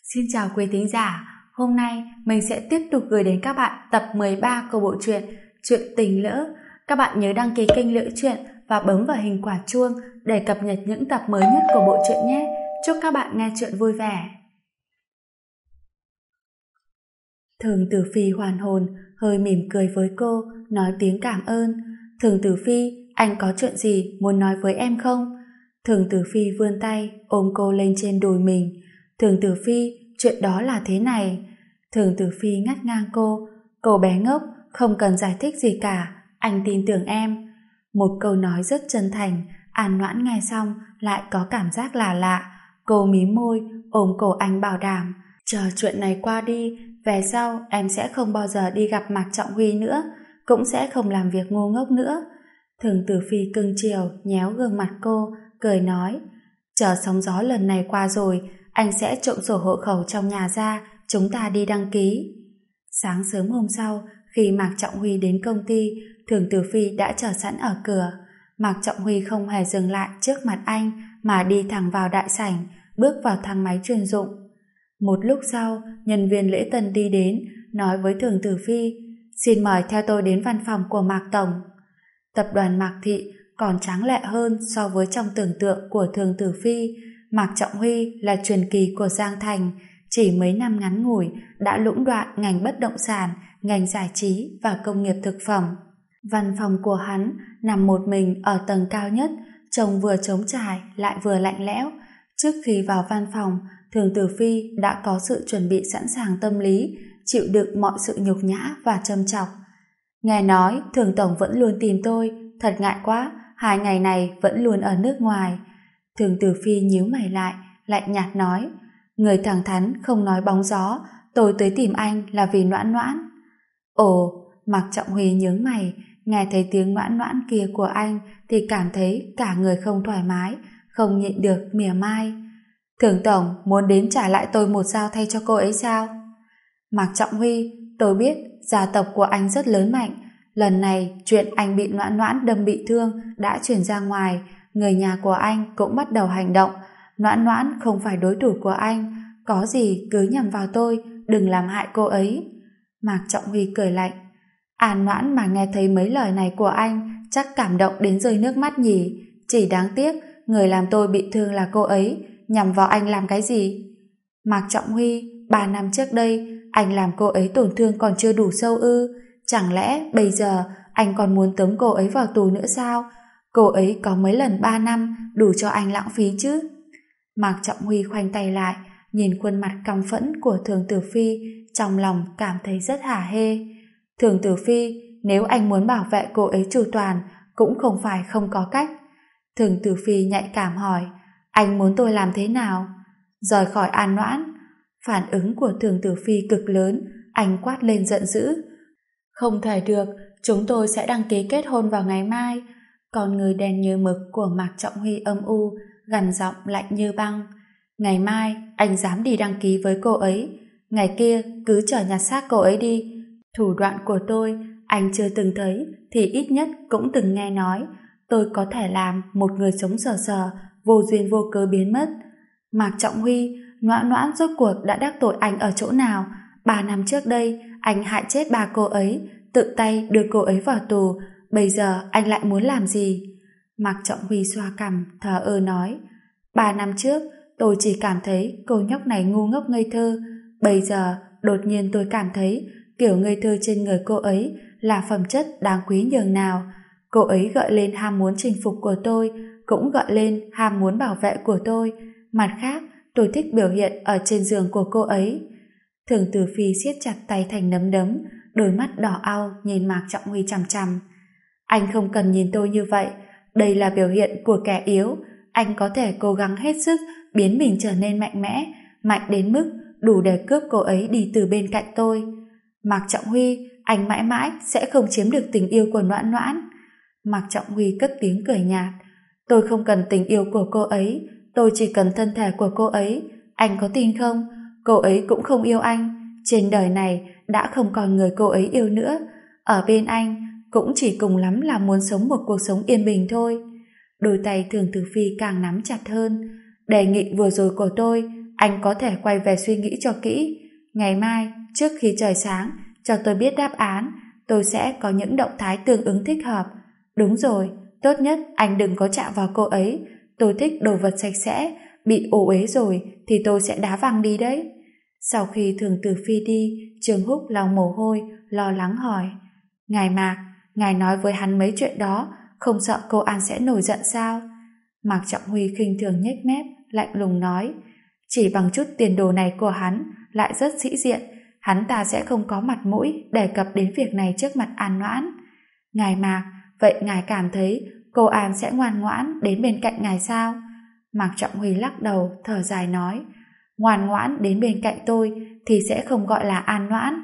Xin chào quý thính giả, hôm nay mình sẽ tiếp tục gửi đến các bạn tập 13 của bộ truyện Chuyện Tình Lỡ. Các bạn nhớ đăng ký kênh Lỡ Chuyện và bấm vào hình quả chuông để cập nhật những tập mới nhất của bộ truyện nhé. Chúc các bạn nghe chuyện vui vẻ. Thường Tử Phi hoàn hồn, hơi mỉm cười với cô, nói tiếng cảm ơn. Thường Tử Phi, anh có chuyện gì muốn nói với em không? Thường Tử Phi vươn tay, ôm cô lên trên đùi mình. Thường Tử Phi, chuyện đó là thế này. Thường Tử Phi ngắt ngang cô bé ngốc, không cần giải thích gì cả, anh tin tưởng em. Một câu nói rất chân thành, An Noãn nghe xong lại có cảm giác là lạ. Cô mím môi, ôm cổ anh bảo đảm, chờ chuyện này qua đi, về sau em sẽ không bao giờ đi gặp Mạc Trọng Huy nữa, cũng sẽ không làm việc ngu ngốc nữa. Thường Tử Phi cưng chiều nhéo gương mặt cô, cười nói, chờ sóng gió lần này qua rồi, anh sẽ trộm sổ hộ khẩu trong nhà ra, chúng ta đi đăng ký. Sáng sớm hôm sau, khi Mạc Trọng Huy đến công ty, Thường Tử Phi đã chờ sẵn ở cửa. Mạc Trọng Huy không hề dừng lại trước mặt anh mà đi thẳng vào đại sảnh, bước vào thang máy chuyên dụng. Một lúc sau, nhân viên lễ tân đi đến, nói với Thường Tử Phi, xin mời theo tôi đến văn phòng của Mạc Tổng. Tập đoàn Mạc Thị còn tráng lệ hơn so với trong tưởng tượng của Thường Tử Phi. Mạc Trọng Huy là truyền kỳ của Giang Thành, chỉ mấy năm ngắn ngủi đã lũng đoạn ngành bất động sản, ngành giải trí và công nghiệp thực phẩm. Văn phòng của hắn nằm một mình ở tầng cao nhất, trông vừa trống trải lại vừa lạnh lẽo. Trước khi vào văn phòng, Thường Tử Phi đã có sự chuẩn bị sẵn sàng tâm lý, chịu đựng mọi sự nhục nhã và châm chọc. Nghe nói Thường Tổng vẫn luôn tìm tôi, thật ngại quá, 2 ngày này vẫn luôn ở nước ngoài. Thường Tử Phi nhíu mày lại, lạnh nhạt nói, người thẳng thắn không nói bóng gió, tôi tới tìm anh là vì Noãn Noãn. Ồ, Mạc Trọng Huy nhướng mày, nghe thấy tiếng Noãn Noãn kia của anh thì cảm thấy cả người không thoải mái, không nhịn được mỉa mai. Thường Tổng muốn đến trả lại tôi một dao thay cho cô ấy sao? Mạc Trọng Huy, tôi biết gia tộc của anh rất lớn mạnh, lần này chuyện anh bị Noãn Noãn đâm bị thương đã truyền ra ngoài, người nhà của anh cũng bắt đầu hành động. Noãn Noãn không phải đối thủ của anh, có gì cứ nhằm vào tôi, đừng làm hại cô ấy. Mạc Trọng Huy cười lạnh, An Noãn mà nghe thấy mấy lời này của anh chắc cảm động đến rơi nước mắt nhỉ. Chỉ đáng tiếc người làm tôi bị thương là cô ấy, nhằm vào anh làm cái gì? Mạc Trọng Huy, 3 năm trước đây anh làm cô ấy tổn thương còn chưa đủ sâu ư? Chẳng lẽ bây giờ anh còn muốn tống cô ấy vào tù nữa sao? Cô ấy có mấy lần 3 năm đủ cho anh lãng phí chứ? Mạc Trọng Huy khoanh tay lại, nhìn khuôn mặt căm phẫn của Thường Tử Phi, trong lòng cảm thấy rất hả hê. Thường Tử Phi, nếu anh muốn bảo vệ cô ấy chu toàn, cũng không phải không có cách. Thường Tử Phi nhạy cảm hỏi, anh muốn tôi làm thế nào? Rời khỏi An Noãn. Phản ứng của Thường Tử Phi cực lớn, anh quát lên giận dữ. Không thể được, chúng tôi sẽ đăng ký kết hôn vào ngày mai. Con người đen như mực của Mạc Trọng Huy âm u, gằn giọng lạnh như băng. Ngày mai anh dám đi đăng ký với cô ấy, ngày kia cứ chở nhặt xác cô ấy đi. Thủ đoạn của tôi anh chưa từng thấy thì ít nhất cũng từng nghe nói. Tôi có thể làm một người sống sờ sờ, vô duyên vô cớ biến mất. Mạc Trọng Huy, Noãn Noãn rốt cuộc đã đắc tội anh ở chỗ nào? 3 năm trước đây anh hại chết bà cô ấy, tự tay đưa cô ấy vào tù, bây giờ anh lại muốn làm gì? Mạc Trọng Huy xoa cằm, thờ ơ nói, 3 năm trước tôi chỉ cảm thấy cô nhóc này ngu ngốc ngây thơ, bây giờ đột nhiên tôi cảm thấy kiểu ngây thơ trên người cô ấy là phẩm chất đáng quý nhường nào. Cô ấy gợi lên ham muốn chinh phục của tôi, cũng gợi lên ham muốn bảo vệ của tôi. Mặt khác, tôi thích biểu hiện ở trên giường của cô ấy. Thường Tử Phi siết chặt tay thành nắm đấm, đôi mắt đỏ au nhìn Mạc Trọng Huy chằm chằm. Anh không cần nhìn tôi như vậy, đây là biểu hiện của kẻ yếu. Anh có thể cố gắng hết sức biến mình trở nên mạnh mẽ, mạnh đến mức đủ để cướp cô ấy đi từ bên cạnh tôi. Mạc Trọng Huy, anh mãi mãi sẽ không chiếm được tình yêu của Noãn Noãn. Mạc Trọng Huy cất tiếng cười nhạt. Tôi không cần tình yêu của cô ấy, tôi chỉ cần thân thể của cô ấy. Anh có tin không? Cô ấy cũng không yêu anh. Trên đời này đã không còn người cô ấy yêu nữa. Ở bên anh cũng chỉ cùng lắm là muốn sống một cuộc sống yên bình thôi. Đôi tay Thường Tử Phi càng nắm chặt hơn. Đề nghị vừa rồi của tôi anh có thể quay về suy nghĩ cho kỹ. Ngày mai, trước khi trời sáng, cho tôi biết đáp án, tôi sẽ có những động thái tương ứng thích hợp. Đúng rồi, tốt nhất anh đừng có chạm vào cô ấy. Tôi thích đồ vật sạch sẽ, bị ổ uế rồi thì tôi sẽ đá văng đi đấy. Sau khi Thường Tử Phi đi, Trương Húc lau mồ hôi, lo lắng hỏi: Ngài Mạc, ngài nói với hắn mấy chuyện đó, không sợ cô An sẽ nổi giận sao? Mạc Trọng Huy khinh thường nhếch mép, lạnh lùng nói: chỉ bằng chút tiền đồ này của hắn, lại rất sĩ diện, hắn ta sẽ không có mặt mũi đề cập đến việc này trước mặt An Noãn. Ngài Mạc, vậy ngài cảm thấy cô An sẽ ngoan ngoãn đến bên cạnh ngài sao? Mạc Trọng Huy lắc đầu, thở dài nói: ngoan ngoãn đến bên cạnh tôi thì sẽ không gọi là An Noãn.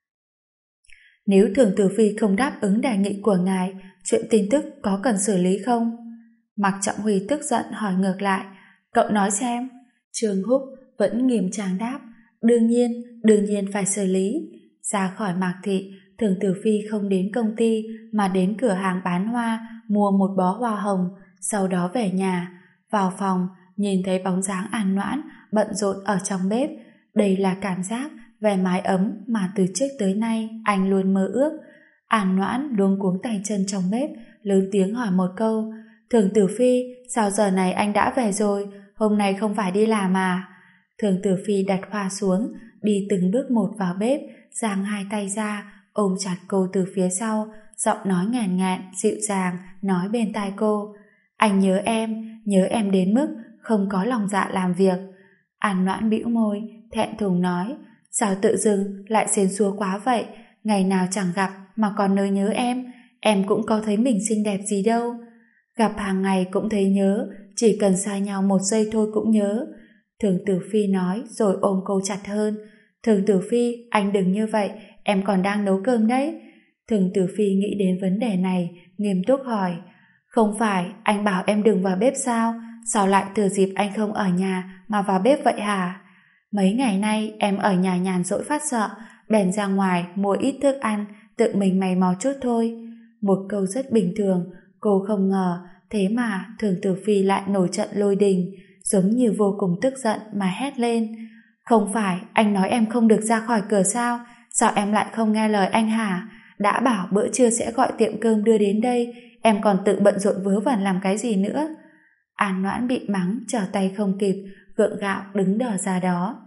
Nếu Thường Tử Phi không đáp ứng đề nghị của ngài, chuyện tin tức có cần xử lý không? Mạc Trọng Huy tức giận hỏi ngược lại: cậu nói xem. Trương Húc vẫn nghiêm trang đáp: đương nhiên phải xử lý. Ra khỏi Mạc Thị, Thường Tử Phi không đến công ty mà đến cửa hàng bán hoa mua một bó hoa hồng, sau đó về nhà. Vào phòng, nhìn thấy bóng dáng An Noãn bận rộn ở trong bếp. Đây là cảm giác về mái ấm mà từ trước tới nay anh luôn mơ ước. An Noãn luống cuống tay chân trong bếp, lớn tiếng hỏi một câu: Thường Tử Phi, sao giờ này anh đã về rồi? Hôm nay không phải đi làm à? Thường Tử Phi đặt hoa xuống, đi từng bước một vào bếp, giang hai tay ra, ôm chặt cô từ phía sau, giọng nói ngàn ngạn, dịu dàng, nói bên tai cô: anh nhớ em đến mức không có lòng dạ làm việc. An Noãn bĩu môi, thẹn thùng nói: sao tự dưng lại xến xúa quá vậy? Ngày nào chẳng gặp mà còn nơi nhớ em cũng có thấy mình xinh đẹp gì đâu. Gặp hàng ngày cũng thấy nhớ, chỉ cần xa nhau một giây thôi cũng nhớ. Thường Tử Phi nói rồi ôm cô chặt hơn. Thường Tử Phi, anh đừng như vậy, em còn đang nấu cơm đấy. Thường Tử Phi nghĩ đến vấn đề này, nghiêm túc hỏi: không phải anh bảo em đừng vào bếp sao? Sao lại thừa dịp anh không ở nhà mà vào bếp vậy hả? Mấy ngày nay em ở nhà nhàn rỗi phát sợ, bèn ra ngoài mua ít thức ăn, tự mình mày mò chút thôi. Một câu rất bình thường, cô không ngờ, thế mà Thường Tử Phi lại nổi trận lôi đình, giống như vô cùng tức giận mà hét lên: không phải anh nói em không được ra khỏi cửa sao? Sao em lại không nghe lời anh hả? Đã bảo bữa trưa sẽ gọi tiệm cơm đưa đến đây, em còn tự bận rộn vớ vẩn làm cái gì nữa? An Noãn bị mắng trở tay không kịp, gượng gạo đứng đờ ra đó.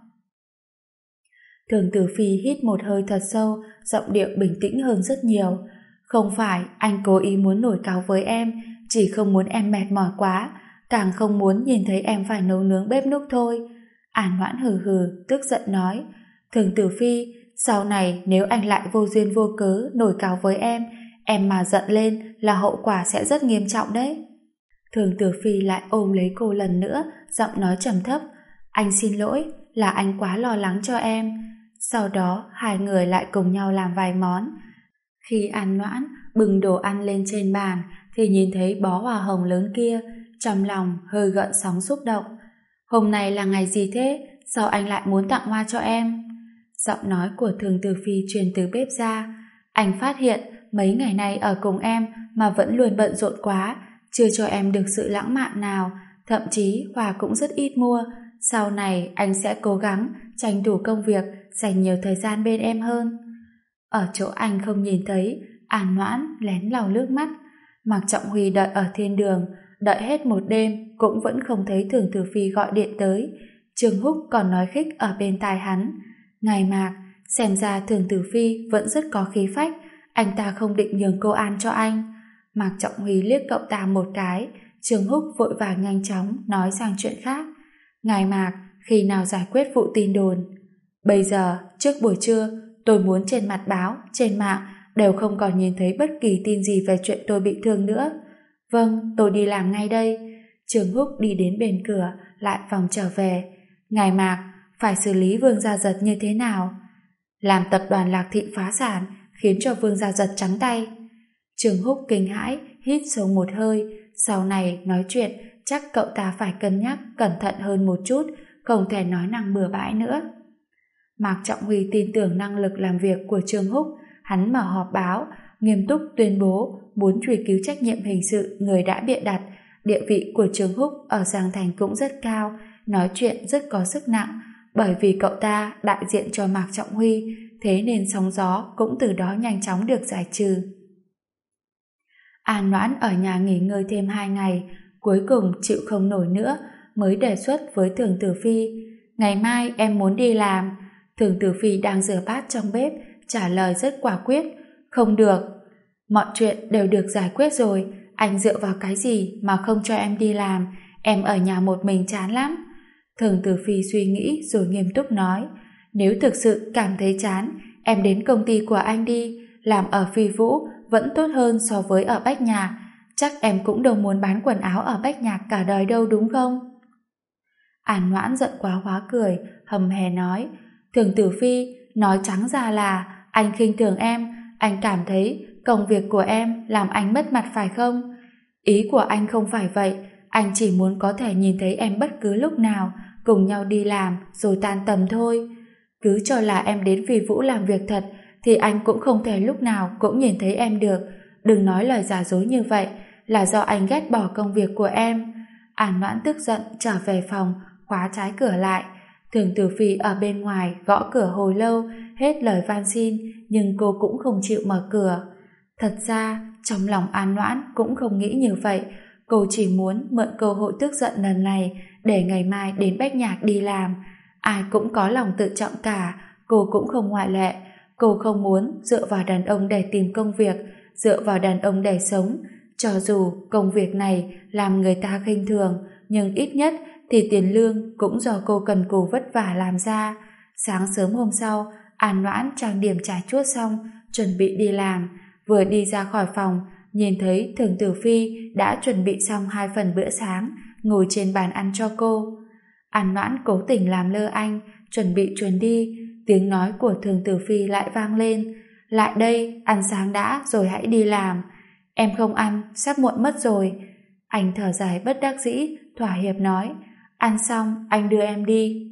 Thường Tử Phi hít một hơi thật sâu, giọng điệu bình tĩnh hơn rất nhiều. Không phải anh cố ý muốn nổi cáu với em, chỉ không muốn em mệt mỏi quá, càng không muốn nhìn thấy em phải nấu nướng bếp núc thôi. An Noãn hừ hừ, tức giận nói: Thường Tử Phi, sau này nếu anh lại vô duyên vô cớ nổi cáu với em mà giận lên là hậu quả sẽ rất nghiêm trọng đấy. Thường Tử Phi lại ôm lấy cô lần nữa, giọng nói trầm thấp: anh xin lỗi, là anh quá lo lắng cho em. Sau đó hai người lại cùng nhau làm vài món. Khi An Noãn bưng đồ ăn lên trên bàn thì nhìn thấy bó hoa hồng lớn kia, trong lòng hơi gợn sóng xúc động. Hôm nay là ngày gì thế? Sao anh lại muốn tặng hoa cho em? Giọng nói của Thường Tử Phi truyền từ bếp ra. Anh phát hiện mấy ngày nay ở cùng em mà vẫn luôn bận rộn quá, chưa cho em được sự lãng mạn nào, thậm chí hoa cũng rất ít mua. Sau này anh sẽ cố gắng tranh thủ công việc, dành nhiều thời gian bên em hơn. Ở chỗ anh không nhìn thấy, An Noãn lén lau nước mắt. Mạc Trọng Huy đợi ở thiên đường, đợi hết một đêm cũng vẫn không thấy Thường Tử Phi gọi điện tới. Trương Húc còn nói khích ở bên tai hắn: ngài Mạc, xem ra Thường Tử Phi vẫn rất có khí phách, anh ta không định nhường cô An cho anh. Mạc Trọng Huy liếc cậu ta một cái. Trương Húc vội vàng nhanh chóng nói sang chuyện khác: ngài Mạc, khi nào giải quyết vụ tin đồn? Bây giờ, trước buổi trưa, tôi muốn trên mặt báo, trên mạng đều không còn nhìn thấy bất kỳ tin gì về chuyện tôi bị thương nữa. Vâng, tôi đi làm ngay đây. Trương Húc đi đến bên cửa, lại vòng trở về. Ngài Mạc, phải xử lý Vương Gia Giật như thế nào? Làm tập đoàn Lạc Thị phá sản, khiến cho Vương Gia Giật trắng tay. Trương Húc kinh hãi, hít sâu một hơi. Sau này nói chuyện, chắc cậu ta phải cân nhắc, cẩn thận hơn một chút, không thể nói năng bừa bãi nữa. Mạc Trọng Huy tin tưởng năng lực làm việc của Trương Húc. Hắn mở họp báo, nghiêm túc tuyên bố muốn truy cứu trách nhiệm hình sự người đã bịa đặt. Địa vị của Trương Húc ở Giang Thành cũng rất cao, nói chuyện rất có sức nặng, bởi vì cậu ta đại diện cho Mạc Trọng Huy, thế nên sóng gió cũng từ đó nhanh chóng được giải trừ. An Noãn ở nhà nghỉ ngơi thêm 2 ngày, cuối cùng chịu không nổi nữa, mới đề xuất với Thường Tử Phi, ngày mai em muốn đi làm. Thường Tử Phi đang rửa bát trong bếp, trả lời rất quả quyết, không được. Mọi chuyện đều được giải quyết rồi, anh dựa vào cái gì mà không cho em đi làm, em ở nhà một mình chán lắm. Thường Tử Phi suy nghĩ rồi nghiêm túc nói, nếu thực sự cảm thấy chán, em đến công ty của anh đi, làm ở Phi Vũ vẫn tốt hơn so với ở Bách Nhạc, chắc em cũng đâu muốn bán quần áo ở Bách Nhạc cả đời đâu đúng không? An Noãn giận quá hóa cười, hầm hè nói, Thường Tử Phi, nói trắng ra là anh khinh thường em, anh cảm thấy công việc của em làm anh mất mặt phải không? Ý của anh không phải vậy, anh chỉ muốn có thể nhìn thấy em bất cứ lúc nào, cùng nhau đi làm rồi tan tầm thôi. Cứ cho là em đến Phi Vũ làm việc thật, thì anh cũng không thể lúc nào cũng nhìn thấy em được. Đừng nói lời giả dối như vậy, là do anh ghét bỏ công việc của em. An Noãn tức giận trở về phòng, khóa trái cửa lại. Thường Tử Phi ở bên ngoài gõ cửa hồi lâu, hết lời van xin, nhưng cô cũng không chịu mở cửa. Thật ra, trong lòng An Noãn cũng không nghĩ như vậy, cô chỉ muốn mượn cơ hội tức giận lần này để ngày mai đến Bách Nhạc đi làm. Ai cũng có lòng tự trọng cả, cô cũng không ngoại lệ. Cô không muốn dựa vào đàn ông để tìm công việc, dựa vào đàn ông để sống. Cho dù công việc này làm người ta khinh thường, nhưng ít nhất thì tiền lương cũng do cô cần cù vất vả làm ra. Sáng sớm hôm sau, An Noãn trang điểm trải chuốt xong, chuẩn bị đi làm. Vừa đi ra khỏi phòng, nhìn thấy Thường Tử Phi đã chuẩn bị xong 2 phần bữa sáng, ngồi trên bàn ăn cho cô. An Noãn cố tình làm lơ anh, chuẩn bị chuồn đi. Tiếng nói của Thường Tử Phi lại vang lên, lại đây, ăn sáng đã rồi hãy đi làm. Em không ăn, sắp muộn mất rồi. Anh thở dài bất đắc dĩ, thỏa hiệp nói, ăn xong anh đưa em đi.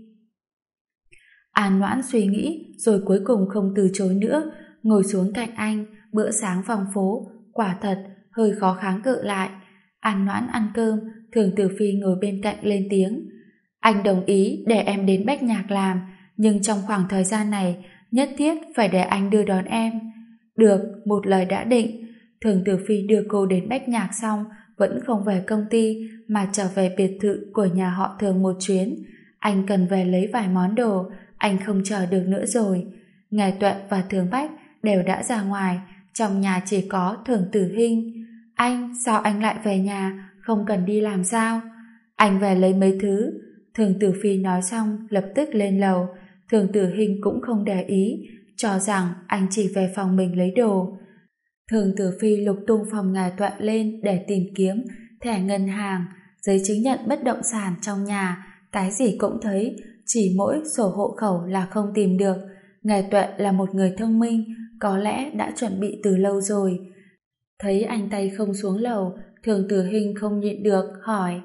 An Noãn suy nghĩ rồi cuối cùng không từ chối nữa, ngồi xuống cạnh anh. Bữa sáng phong phố, quả thật hơi khó kháng cự lại. An Noãn ăn cơm, Thường Tử Phi ngồi bên cạnh lên tiếng, anh đồng ý để em đến Bách Nhạc làm, nhưng trong khoảng thời gian này nhất thiết phải để anh đưa đón em. Được, một lời đã định. Thường Tử Phi đưa cô đến Bách Nhạc xong vẫn không về công ty mà trở về biệt thự của nhà họ Thường một chuyến. Anh cần về lấy vài món đồ, anh không chờ được nữa rồi. Ngài Tuệ và Thường Bách đều đã ra ngoài, trong nhà chỉ có Thường Tử Hinh. Anh, sao anh lại về nhà, không cần đi làm sao? Anh về lấy mấy thứ. Thường Tử Phi nói xong lập tức lên lầu. Thường Tử Hinh cũng không để ý, cho rằng anh chỉ về phòng mình lấy đồ. Thường Tử Phi lục tung phòng Ngài Tuệ lên để tìm kiếm thẻ ngân hàng, giấy chứng nhận bất động sản trong nhà, cái gì cũng thấy, chỉ mỗi sổ hộ khẩu là không tìm được. Ngài Tuệ là một người thông minh, có lẽ đã chuẩn bị từ lâu rồi. Thấy anh tay không xuống lầu, Thường Tử Hinh không nhịn được, hỏi,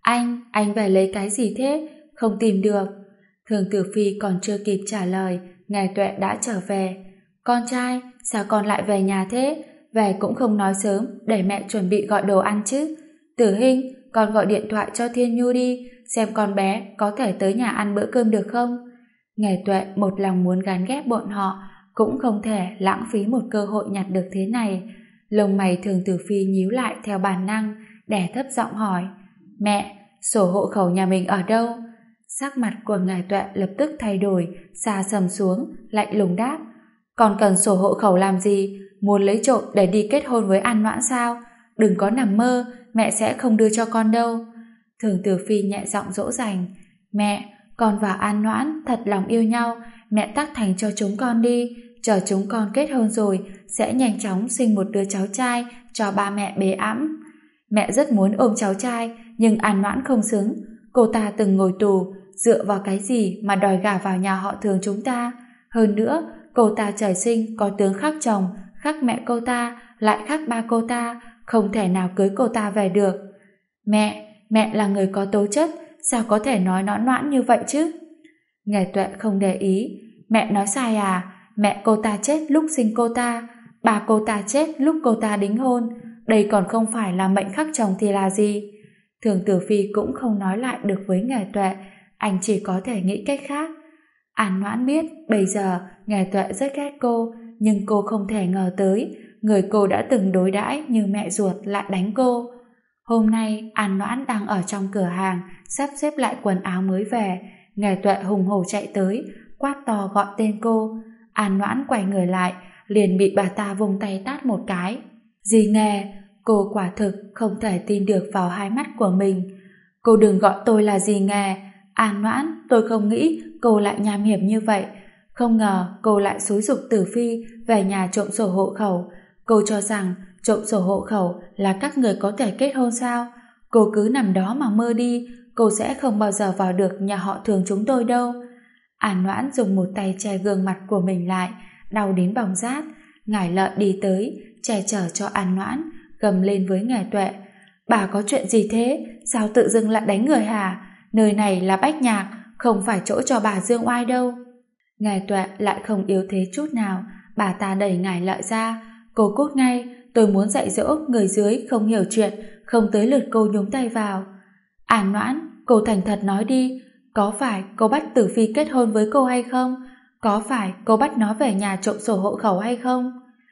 anh về lấy cái gì thế? Không tìm được. Thường Tử Phi còn chưa kịp trả lời, Ngài Tuệ đã trở về. Con trai, sao con lại về nhà thế? Về cũng không nói sớm, để mẹ chuẩn bị gọi đồ ăn chứ. Tử Hinh, con gọi điện thoại cho Thiên Nhu đi, xem con bé có thể tới nhà ăn bữa cơm được không? Ngài Tuệ một lòng muốn gán ghép bọn họ, cũng không thể lãng phí một cơ hội nhặt được thế này. Lông mày Thường Tử Phi nhíu lại theo bản năng, đè thấp giọng hỏi, mẹ, sổ hộ khẩu nhà mình ở đâu? Sắc mặt của Ngài Tuệ lập tức thay đổi, xa sầm xuống, lạnh lùng đáp, con cần sổ hộ khẩu làm gì? Muốn lấy trộm để đi kết hôn với An Noãn sao? Đừng có nằm mơ, mẹ sẽ không đưa cho con đâu. Thường Tử Phi nhẹ giọng dỗ dành, mẹ, con và An Noãn thật lòng yêu nhau, mẹ tác thành cho chúng con đi, chờ chúng con kết hôn rồi sẽ nhanh chóng sinh một đứa cháu trai cho ba mẹ bế ẵm. Mẹ rất muốn ôm cháu trai, nhưng An Noãn không xứng, cô ta từng ngồi tù, dựa vào cái gì mà đòi gả vào nhà họ Thường chúng ta? Hơn nữa, cô ta trời sinh có tướng khác chồng, khác mẹ cô ta, lại khác ba cô ta, không thể nào cưới cô ta về được. Mẹ là người có tố chất, sao có thể nói nõn noãn như vậy chứ? Ngài Tuệ không để ý, mẹ nói sai à? Mẹ cô ta chết lúc sinh cô ta, bà cô ta chết lúc cô ta đính hôn, đây còn không phải là mệnh khắc chồng thì là gì? Thường Tử Phi cũng không nói lại được với Ngài Tuệ, anh chỉ có thể nghĩ cách khác. An Noãn biết bây giờ Nghe Tuệ rất ghét cô, nhưng cô không thể ngờ tới người cô đã từng đối đãi như mẹ ruột lại đánh cô. Hôm nay An Noãn đang ở trong cửa hàng sắp xếp lại quần áo mới về, Nghe Tuệ hùng hổ chạy tới, quát to gọi tên cô. An Noãn quay người lại, liền bị bà ta vung tay tát một cái. Dì Nghe, cô quả thực không thể tin được vào hai mắt của mình. Cô đừng gọi tôi là dì Nghe. An Noãn, tôi không nghĩ cô lại nham hiểm như vậy. Không ngờ cô lại xúi giục Tử Phi về nhà trộm sổ hộ khẩu. Cô cho rằng trộm sổ hộ khẩu là các người có thể kết hôn sao? Cô cứ nằm đó mà mơ đi, cô sẽ không bao giờ vào được nhà họ Thường chúng tôi đâu. An Noãn dùng một tay che gương mặt của mình lại, đau đến bỏng rát. Ngải Lợi đi tới, che chở cho An Noãn, gầm lên với Nghe Tuệ. Bà có chuyện gì thế? Sao tự dưng lại đánh người hả? Nơi này là Bách Nhạc, không phải chỗ cho bà dương oai đâu. Nghe Tuệ lại không yếu thế chút nào, bà ta đẩy Ngải Lợi ra. Cô cút ngay, tôi muốn dạy dỗ người dưới không hiểu chuyện, không tới lượt cô nhúng tay vào. An Noãn, cô thành thật nói đi, có phải cô bắt Tử Phi kết hôn với cô hay không? Có phải cô bắt nó về nhà trộm sổ hộ khẩu hay không?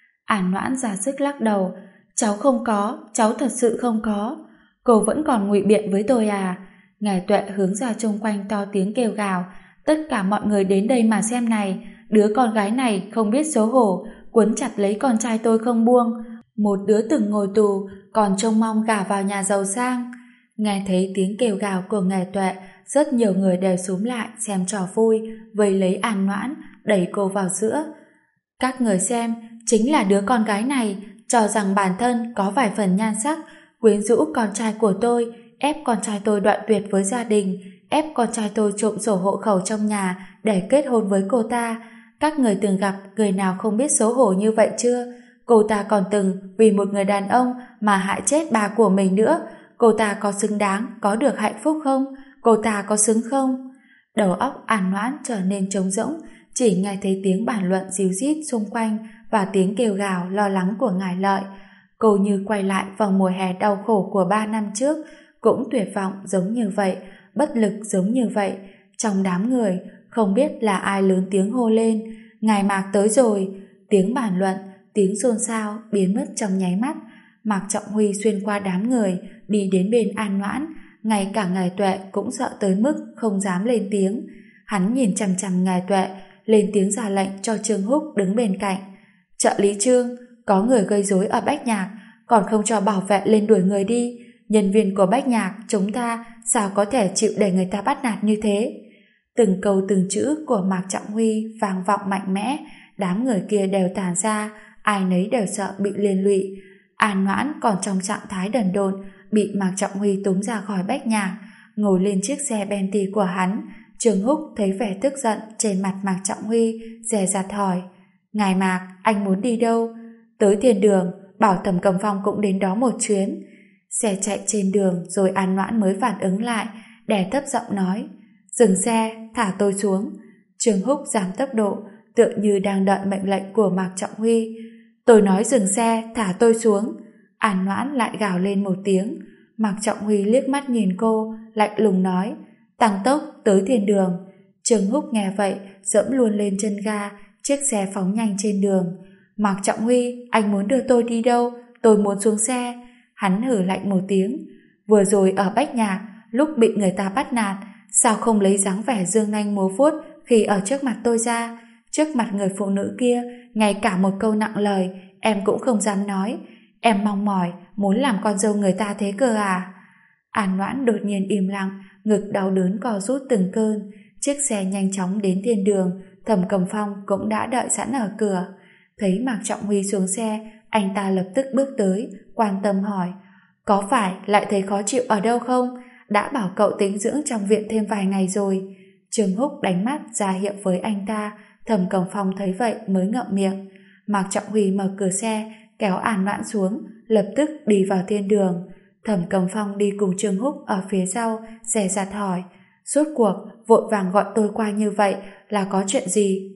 An Noãn ra sức lắc đầu. Cháu không có, cháu thật sự không có. Cô vẫn còn ngụy biện với tôi à? Nghe Tuệ hướng ra chung quanh to tiếng kêu gào. Tất cả mọi người đến đây mà xem này, đứa con gái này không biết xấu hổ, quấn chặt lấy con trai tôi không buông. Một đứa từng ngồi tù, còn trông mong gả vào nhà giàu sang. Nghe thấy tiếng kêu gào của Nghe Tuệ, rất nhiều người đều xúm lại xem trò vui, vây lấy An Noãn, đẩy cô vào giữa. Các người xem, chính là đứa con gái này, cho rằng bản thân có vài phần nhan sắc, quyến rũ con trai của tôi, ép con trai tôi đoạn tuyệt với gia đình, ép con trai tôi trộm sổ hộ khẩu trong nhà để kết hôn với cô ta. Các người từng gặp người nào không biết xấu hổ như vậy chưa? Cô ta còn từng vì một người đàn ông mà hại chết bà của mình nữa. Cô ta có xứng đáng có được hạnh phúc không? Cô ta có xứng không? Đầu óc An Noãn trở nên trống rỗng, chỉ nghe thấy tiếng bàn luận ríu rít xung quanh và tiếng kêu gào lo lắng của Ngải Lợi. Cô như quay lại vào mùa hè đau khổ của 3 năm trước, cũng tuyệt vọng giống như vậy, bất lực giống như vậy. Trong đám người, không biết là ai lớn tiếng hô lên, Ngài Mạc tới rồi. Tiếng bàn luận, tiếng xôn xao biến mất trong nháy mắt. Mạc Trọng Huy xuyên qua đám người, đi đến bên An Noãn, ngay cả Ngải Tuệ cũng sợ tới mức không dám lên tiếng. Hắn nhìn chằm chằm Ngải Tuệ, lên tiếng ra lệnh cho Trương Húc đứng bên cạnh. Trợ lý Trương, có người gây rối ở Bách Nhạc, còn không cho bảo vệ lên đuổi người đi. Nhân viên của Bách Nhạc chúng ta sao có thể chịu để người ta bắt nạt như thế? Từng câu từng chữ của Mạc Trọng Huy vang vọng mạnh mẽ, đám người kia đều tản ra, ai nấy đều sợ bị liên lụy. An Noãn còn trong trạng thái đần độn, bị Mạc Trọng Huy túm ra khỏi Bách Nhạc, ngồi lên chiếc xe Bentley của hắn. Trương Húc thấy vẻ tức giận trên mặt Mạc Trọng Huy, dè dặt hỏi: Ngài Mạc, anh muốn đi đâu? Tới Thiên Đường, bảo Thẩm Cầm Phong cũng đến đó một chuyến. Xe chạy trên đường rồi An Noãn mới phản ứng lại, đè thấp giọng nói: Dừng xe, thả tôi xuống. Trương Húc giảm tốc độ, tựa như đang đợi mệnh lệnh của Mạc Trọng Huy. Tôi nói dừng xe, thả tôi xuống. An Noãn lại gào lên một tiếng. Mạc Trọng Huy liếc mắt nhìn cô, lạnh lùng nói: Tăng tốc tới Thiên Đường. Trương Húc nghe vậy, dẫm luôn lên chân ga, chiếc xe phóng nhanh trên đường. Mạc Trọng Huy, anh muốn đưa tôi đi đâu? Tôi muốn xuống xe. Hắn hử lạnh một tiếng. Vừa rồi ở Bách Nhạc, lúc bị người ta bắt nạt, sao không lấy dáng vẻ dương nanh múa vuốt khi ở trước mặt tôi ra? Trước mặt người phụ nữ kia, ngay cả một câu nặng lời em cũng không dám nói. Em mong mỏi muốn làm con dâu người ta thế cơ à? An Noãn đột nhiên im lặng, ngực đau đớn co rút từng cơn. Chiếc xe nhanh chóng đến Thiên Đường, Thẩm Cầm Phong cũng đã đợi sẵn ở cửa. Thấy Mạc Trọng Huy xuống xe, anh ta lập tức bước tới, quan tâm hỏi: Có phải lại thấy khó chịu ở đâu không? Đã bảo cậu tĩnh dưỡng trong viện thêm vài ngày rồi. Trương Húc đánh mắt ra hiệu với anh ta. Thẩm Cầm Phong thấy vậy mới ngậm miệng. Mạc Trọng Huy mở cửa xe, kéo An Noãn xuống, lập tức đi vào Thiên Đường. Thẩm Cầm Phong đi cùng Trương Húc ở phía sau, dè dặt hỏi: Rốt cuộc vội vàng gọi tôi qua như vậy là có chuyện gì?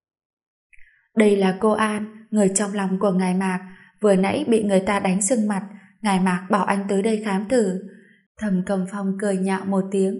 Đây là cô An, người trong lòng của ngài Mạc, vừa nãy bị người ta đánh sưng mặt, ngài Mạc bảo anh tới đây khám thử. Thẩm Cầm Phong cười nhạo một tiếng: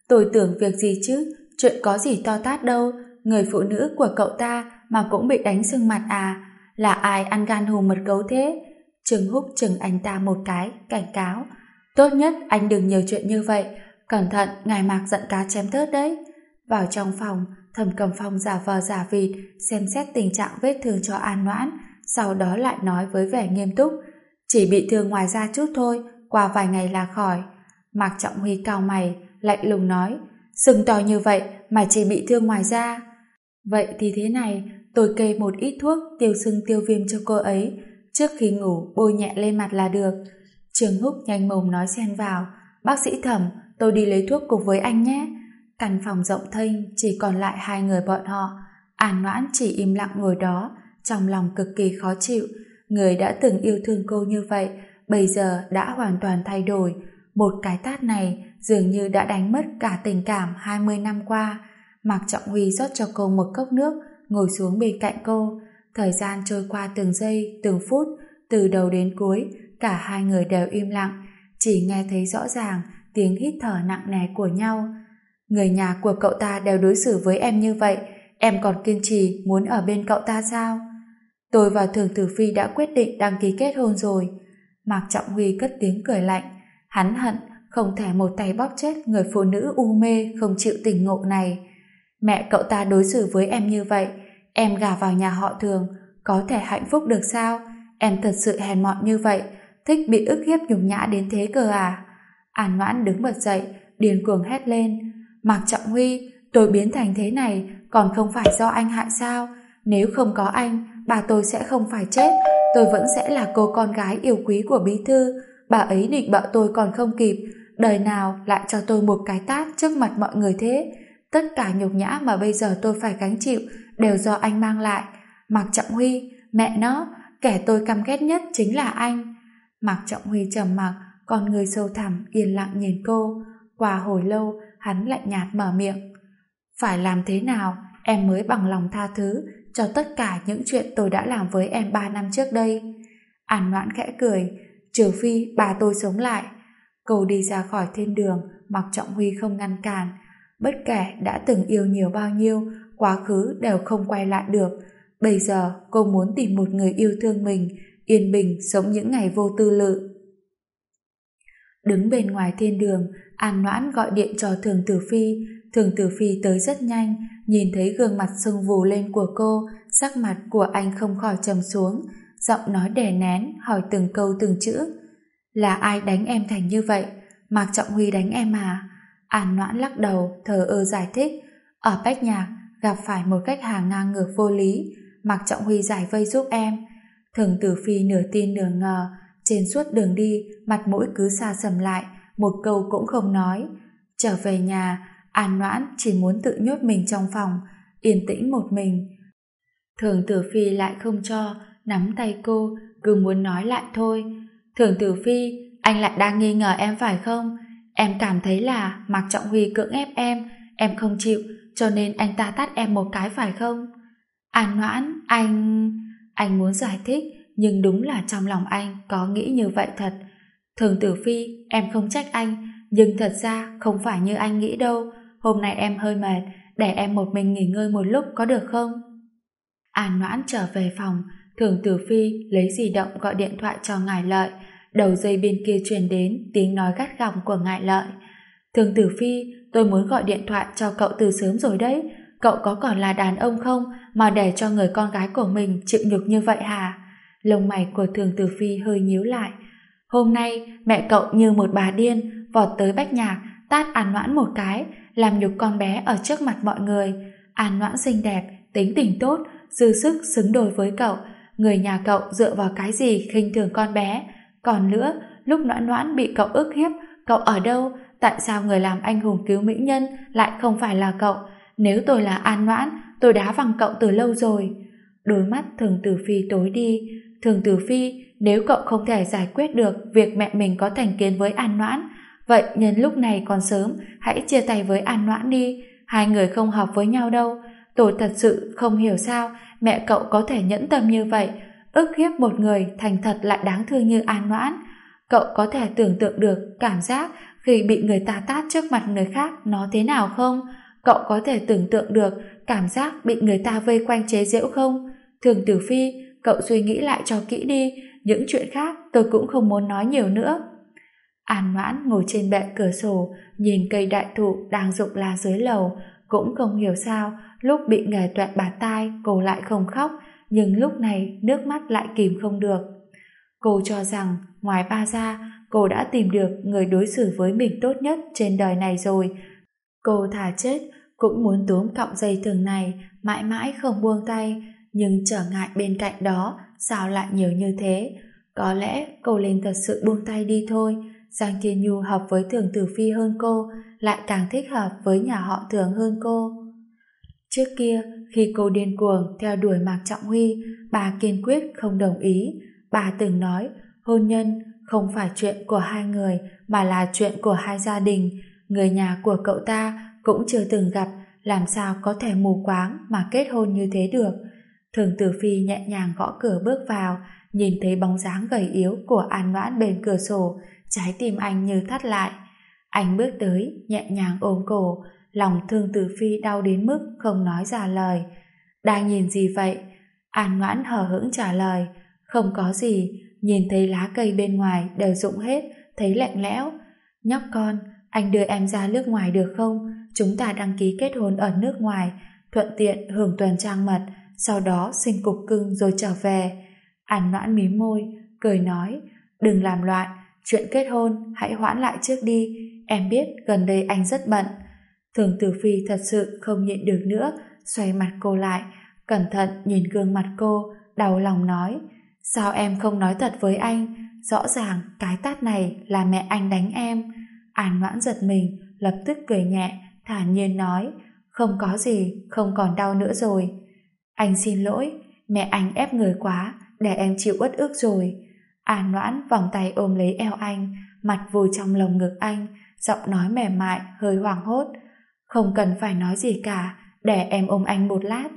Tôi tưởng việc gì chứ, chuyện có gì to tát đâu, người phụ nữ của cậu ta mà cũng bị đánh sưng mặt à, là ai ăn gan hùm mật gấu thế? Trương Húc chừng anh ta một cái, cảnh cáo. Tốt nhất anh đừng nhiều chuyện như vậy, cẩn thận ngài Mạc giận cá chém thớt đấy. Vào trong phòng, Thẩm Cầm Phong giả vờ giả vịt xem xét tình trạng vết thương cho An Noãn, sau đó lại nói với vẻ nghiêm túc, chỉ bị thương ngoài da chút thôi, qua vài ngày là khỏi. Mạc Trọng Huy cau mày, lạnh lùng nói, sưng to như vậy mà chỉ bị thương ngoài da. Vậy thì thế này, tôi kê một ít thuốc tiêu sưng tiêu viêm cho cô ấy, trước khi ngủ bôi nhẹ lên mặt là được. Trương Húc nhanh mồm nói xen vào, bác sĩ Thẩm, tôi đi lấy thuốc cùng với anh nhé. Căn phòng rộng thênh chỉ còn lại hai người bọn họ. An Noãn chỉ im lặng ngồi đó, trong lòng cực kỳ khó chịu. Người đã từng yêu thương cô như vậy, bây giờ đã hoàn toàn thay đổi. Một cái tát này dường như đã đánh mất cả tình cảm 20 năm qua. Mạc Trọng Huy rót cho cô một cốc nước, ngồi xuống bên cạnh cô. Thời gian trôi qua từng giây, từng phút, từ đầu đến cuối, cả hai người đều im lặng, chỉ nghe thấy rõ ràng tiếng hít thở nặng nề của nhau. Người nhà của cậu ta đều đối xử với em như vậy, em còn kiên trì muốn ở bên cậu ta sao? Tôi và Thường Tử Phi đã quyết định đăng ký kết hôn rồi. Mạc Trọng Huy cất tiếng cười lạnh, hắn hận không thể một tay bóp chết người phụ nữ u mê không chịu tỉnh ngộ này. Mẹ cậu ta đối xử với em như vậy, em gả vào nhà họ Thường có thể hạnh phúc được sao? Em thật sự hèn mọn như vậy, thích bị ức hiếp nhục nhã đến thế cơ à? An Noãn đứng bật dậy, điên cuồng hét lên, Mạc Trọng Huy, tôi biến thành thế này còn không phải do anh hại sao? Nếu không có anh, bà tôi sẽ không phải chết, tôi vẫn sẽ là cô con gái yêu quý của bí thư. Bà ấy định bợ tôi còn không kịp, đời nào lại cho tôi một cái tát trước mặt mọi người thế? Tất cả nhục nhã mà bây giờ tôi phải gánh chịu đều do anh mang lại. Mạc Trọng Huy, mẹ nó, kẻ tôi căm ghét nhất chính là anh. Mạc Trọng Huy trầm mặc, con người sâu thẳm yên lặng nhìn cô. Qua hồi lâu, hắn lạnh nhạt mở miệng. Phải làm thế nào em mới bằng lòng tha thứ cho tất cả những chuyện tôi đã làm với em 3 năm trước đây? An Noãn khẽ cười, trừ phi bà tôi sống lại. Cô đi ra khỏi thiên đường, Mạc Trọng Huy không ngăn cản. Bất kể đã từng yêu nhiều bao nhiêu, quá khứ đều không quay lại được. Bây giờ cô muốn tìm một người yêu thương mình, yên bình sống những ngày vô tư lự. Đứng bên ngoài thiên đường, An Noãn gọi điện cho Thường Tử Phi. Thường Tử Phi tới rất nhanh, nhìn thấy gương mặt sưng vù lên của cô, sắc mặt của anh không khỏi trầm xuống, giọng nói đè nén, hỏi từng câu từng chữ. Là ai đánh em thành như vậy? Mạc Trọng Huy đánh em à? An Noãn lắc đầu, thờ ơ giải thích. Ở Bách Nhạc, gặp phải một khách hàng ngang ngược vô lý, Mạc Trọng Huy giải vây giúp em. Thường Tử Phi nửa tin nửa ngờ, trên suốt đường đi, mặt mũi cứ xa sầm lại, một câu cũng không nói. Trở về nhà, An Noãn chỉ muốn tự nhốt mình trong phòng, yên tĩnh một mình. Thường Tử Phi lại không cho, nắm tay cô, cứ muốn nói lại thôi. Thường Tử Phi, anh lại đang nghi ngờ em phải không? Em cảm thấy là Mạc Trọng Huy cưỡng ép em không chịu, cho nên anh ta tát em một cái phải không? An Noãn, anh muốn giải thích, nhưng đúng là trong lòng anh có nghĩ như vậy thật. Thường Tử Phi, em không trách anh, nhưng thật ra không phải như anh nghĩ đâu. Hôm nay em hơi mệt, để em một mình nghỉ ngơi một lúc có được không? An Noãn trở về phòng, Thường Tử Phi lấy di động gọi điện thoại cho Ngải Lợi. Đầu dây bên kia truyền đến tiếng nói gắt gỏng của Ngải Lợi. Thường Tử Phi, tôi muốn gọi điện thoại cho cậu từ sớm rồi đấy. Cậu có còn là đàn ông không mà để cho người con gái của mình chịu nhục như vậy hả? Lông mày của Thường Tử Phi hơi nhíu lại. Hôm nay mẹ cậu như một bà điên vọt tới Bách Nhạc, tát An Noãn một cái, làm nhục con bé ở trước mặt mọi người. An Noãn xinh đẹp, tính tình tốt, dư sức xứng đôi với cậu. Người nhà cậu dựa vào cái gì khinh thường con bé? Còn nữa, lúc Noãn Noãn bị cậu ức hiếp, cậu ở đâu? Tại sao người làm anh hùng cứu mỹ nhân lại không phải là cậu? Nếu tôi là An Noãn, tôi đá văng cậu từ lâu rồi. Đôi mắt Thường Tử Phi tối đi. Thường Tử Phi, nếu cậu không thể giải quyết được việc mẹ mình có thành kiến với An Noãn, vậy nhân lúc này còn sớm, hãy chia tay với An Noãn đi. Hai người không hợp với nhau đâu. Tôi thật sự không hiểu sao mẹ cậu có thể nhẫn tâm như vậy, ức hiếp một người thành thật lại đáng thương như An Noãn. Cậu có thể tưởng tượng được cảm giác khi bị người ta tát trước mặt người khác nó thế nào không? Cậu có thể tưởng tượng được cảm giác bị người ta vây quanh chế giễu không? Thường Tử Phi, cậu suy nghĩ lại cho kỹ đi, những chuyện khác tôi cũng không muốn nói nhiều nữa. An Noãn ngồi trên bệ cửa sổ, nhìn cây đại thụ đang rụng lá dưới lầu, cũng không hiểu sao lúc bị nghề tuệ bạt tai cô lại không khóc, nhưng lúc này nước mắt lại kìm không được. Cô cho rằng ngoài ba ra cô đã tìm được người đối xử với mình tốt nhất trên đời này rồi. Cô thà chết cũng muốn túm cọng dây thừng này mãi mãi không buông tay, nhưng trở ngại bên cạnh đó sao lại nhiều như thế? Có lẽ cô nên thật sự buông tay đi thôi. Giang Thiên Nhu hợp với Thường Tử Phi hơn cô, lại càng thích hợp với nhà họ Thường hơn cô. Trước kia, khi cô điên cuồng theo đuổi Mạc Trọng Huy, bà kiên quyết không đồng ý. Bà từng nói, hôn nhân không phải chuyện của hai người mà là chuyện của hai gia đình. Người nhà của cậu ta cũng chưa từng gặp, làm sao có thể mù quáng mà kết hôn như thế được. Thường Tử Phi nhẹ nhàng gõ cửa bước vào, nhìn thấy bóng dáng gầy yếu của An Noãn bên cửa sổ, trái tim anh như thắt lại. Anh bước tới, nhẹ nhàng ôm cổ, lòng Thường Tử Phi đau đến mức không nói ra lời. Đang nhìn gì vậy? An Noãn hờ hững trả lời, không có gì, nhìn thấy lá cây bên ngoài đều rụng hết, thấy lạnh lẽo. Nhóc con, anh đưa em ra nước ngoài được không? Chúng ta đăng ký kết hôn ở nước ngoài, thuận tiện hưởng tuần trăng mật, sau đó sinh cục cưng rồi trở về. An Noãn mím môi, cười nói, đừng làm loạn, chuyện kết hôn hãy hoãn lại trước đi, em biết gần đây anh rất bận. Thường Tử Phi thật sự không nhịn được nữa, xoay mặt cô lại, cẩn thận nhìn gương mặt cô, đau lòng nói, sao em không nói thật với anh, rõ ràng cái tát này là mẹ anh đánh em. An Noãn giật mình, lập tức cười nhẹ, thản nhiên nói, không có gì, không còn đau nữa rồi. Anh xin lỗi, mẹ anh ép người quá, để em chịu uất ức rồi. An Noãn vòng tay ôm lấy eo anh, mặt vùi trong lồng ngực anh, giọng nói mềm mại, hơi hoảng hốt. Không cần phải nói gì cả, để em ôm anh một lát.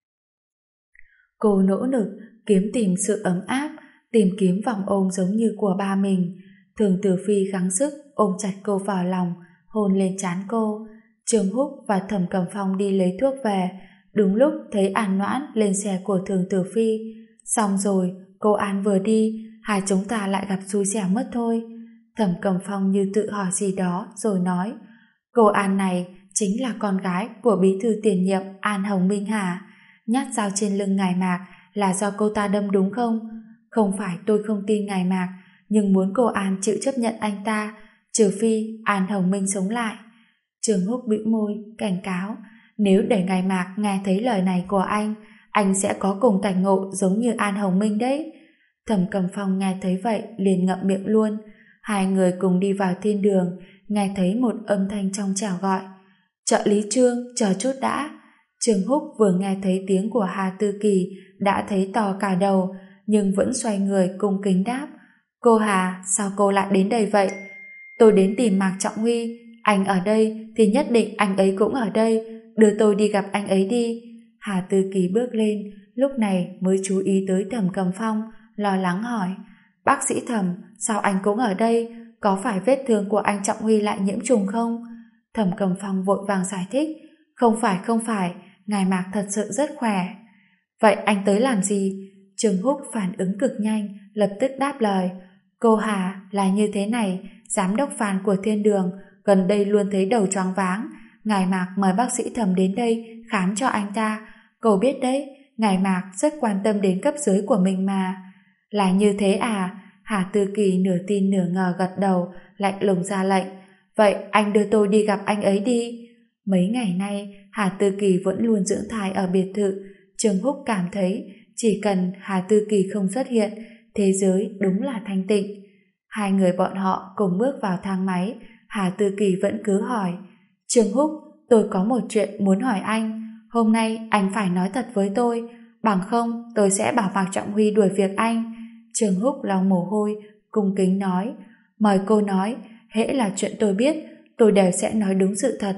Cô nỗ lực kiếm tìm sự ấm áp, tìm kiếm vòng ôm giống như của ba mình. Thường Tử Phi gắng sức ôm chặt cô vào lòng, hôn lên trán cô. Trương Húc và Thẩm Cẩm Phong đi lấy thuốc về, đúng lúc thấy An Noãn lên xe của Thường Tử Phi. Xong rồi, cô An vừa đi, hai chúng ta lại gặp xui xẻo mất thôi. Thẩm Cẩm Phong như tự hỏi gì đó rồi nói, cô An này chính là con gái của bí thư tiền nhiệm An Hồng Minh hả? Nhát dao trên lưng ngài Mạc là do cô ta đâm đúng không? Không phải tôi không tin ngài Mạc, nhưng muốn cô An chịu chấp nhận anh ta, trừ phi An Hồng Minh sống lại. Trường Húc bĩu môi, cảnh cáo, nếu để ngài Mạc nghe thấy lời này của anh sẽ có cùng cảnh ngộ giống như An Hồng Minh đấy. Thẩm Cẩm Phong nghe thấy vậy liền ngậm miệng luôn. Hai người cùng đi vào thiên đường, nghe thấy một âm thanh trong trẻo gọi, trợ lý Trương, chờ chút đã. Trương Húc vừa nghe thấy tiếng của Hà Tư Kỳ đã thấy to cả đầu, nhưng vẫn xoay người cung kính đáp, cô Hà, sao cô lại đến đây vậy? Tôi đến tìm Mạc Trọng Huy, anh ở đây thì nhất định anh ấy cũng ở đây, đưa tôi đi gặp anh ấy đi. Hà Tư Kỳ bước lên, lúc này mới chú ý tới Thẩm Cẩm Phong, lo lắng hỏi, bác sĩ Thẩm, sao anh cũng ở đây? Có phải vết thương của anh Trọng Huy lại nhiễm trùng không? Thẩm Cẩm Phong vội vàng giải thích, không phải, ngài Mạc thật sự rất khỏe. Vậy anh tới làm gì? Trương Húc phản ứng cực nhanh, lập tức đáp lời, cô Hà, là như thế này, giám đốc Phan của thiên đường gần đây luôn thấy đầu choáng váng, ngài Mạc mời bác sĩ Thẩm đến đây khám cho anh ta. Cô biết đấy, ngài Mạc rất quan tâm đến cấp dưới của mình mà. Là như thế à? Hà Tư Kỳ nửa tin nửa ngờ gật đầu, lạnh lùng ra lệnh, vậy anh đưa tôi đi gặp anh ấy đi. Mấy ngày nay Hà Tư Kỳ vẫn luôn dưỡng thai ở biệt thự. Trương Húc cảm thấy chỉ cần Hà Tư Kỳ không xuất hiện, thế giới đúng là thanh tịnh. Hai người bọn họ cùng bước vào thang máy. Hà Tư Kỳ vẫn cứ hỏi, Trương Húc, tôi có một chuyện muốn hỏi anh, hôm nay anh phải nói thật với tôi, bằng không tôi sẽ bảo Mạc Trọng Huy đuổi việc anh. Trương Húc lau mồ hôi, cung kính nói, mời cô nói, hễ là chuyện tôi biết, tôi đều sẽ nói đúng sự thật.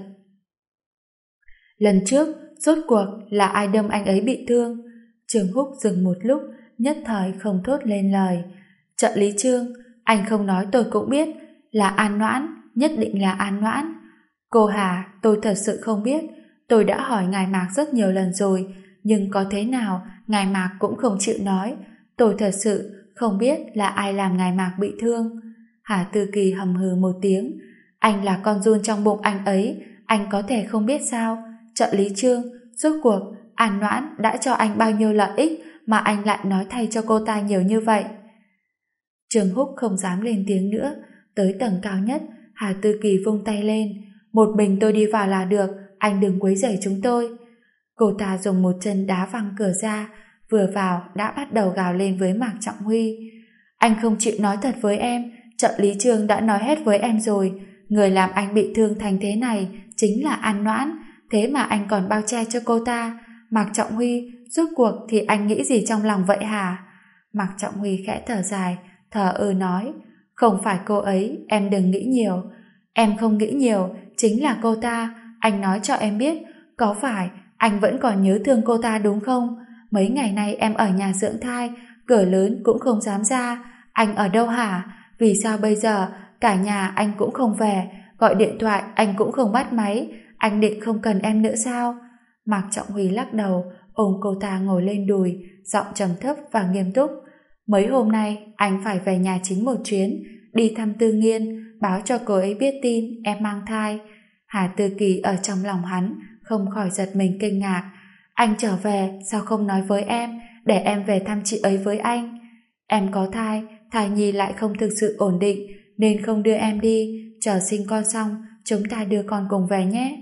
Lần trước, rốt cuộc là ai đâm anh ấy bị thương? Trương Húc dừng một lúc, nhất thời không thốt lên lời. Trợ lý Trương, anh không nói tôi cũng biết, là An Noãn, nhất định là An Noãn. Cô Hà, tôi thật sự không biết. Tôi đã hỏi ngài Mạc rất nhiều lần rồi, nhưng có thế nào ngài Mạc cũng không chịu nói. Tôi thật sự không biết là ai làm ngài Mạc bị thương. Hà Tư Kỳ hầm hừ một tiếng. Anh là con giun trong bụng anh ấy, anh có thể không biết sao? Trợ lý Trương, rốt cuộc An Noãn đã cho anh bao nhiêu lợi ích mà anh lại nói thay cho cô ta nhiều như vậy? Trương Húc không dám lên tiếng nữa. Tới tầng cao nhất, Hà Tư Kỳ vung tay lên. Một mình tôi đi vào là được, anh đừng quấy rầy chúng tôi. Cô ta dùng một chân đá văng cửa ra, vừa vào đã bắt đầu gào lên với Mạc Trọng Huy. Anh không chịu nói thật với em, trợ lý Trương đã nói hết với em rồi. Người làm anh bị thương thành thế này chính là An Noãn, thế mà anh còn bao che cho cô ta. Mạc Trọng Huy, rốt cuộc thì anh nghĩ gì trong lòng vậy hả? Mạc Trọng Huy khẽ thở dài, thờ ơ nói, không phải cô ấy, em đừng nghĩ nhiều. Em không nghĩ nhiều, chính là cô ta. Anh nói cho em biết, có phải anh vẫn còn nhớ thương cô ta đúng không? Mấy ngày nay em ở nhà dưỡng thai, cửa lớn cũng không dám ra. Anh ở đâu hả? Vì sao bây giờ cả nhà anh cũng không về, gọi điện thoại anh cũng không bắt máy? Anh định không cần em nữa sao? Mạc Trọng Huy lắc đầu, ôm cô ta ngồi lên đùi, giọng trầm thấp và nghiêm túc. Mấy hôm nay anh phải về nhà chính một chuyến, đi thăm Tư Nghiên, báo cho cô ấy biết tin em mang thai. Hà Tư Kỳ ở trong lòng hắn không khỏi giật mình kinh ngạc. Anh trở về sao không nói với em, để em về thăm chị ấy với anh? Em có thai, thai nhi lại không thực sự ổn định, nên không đưa em đi, chờ sinh con xong chúng ta đưa con cùng về nhé.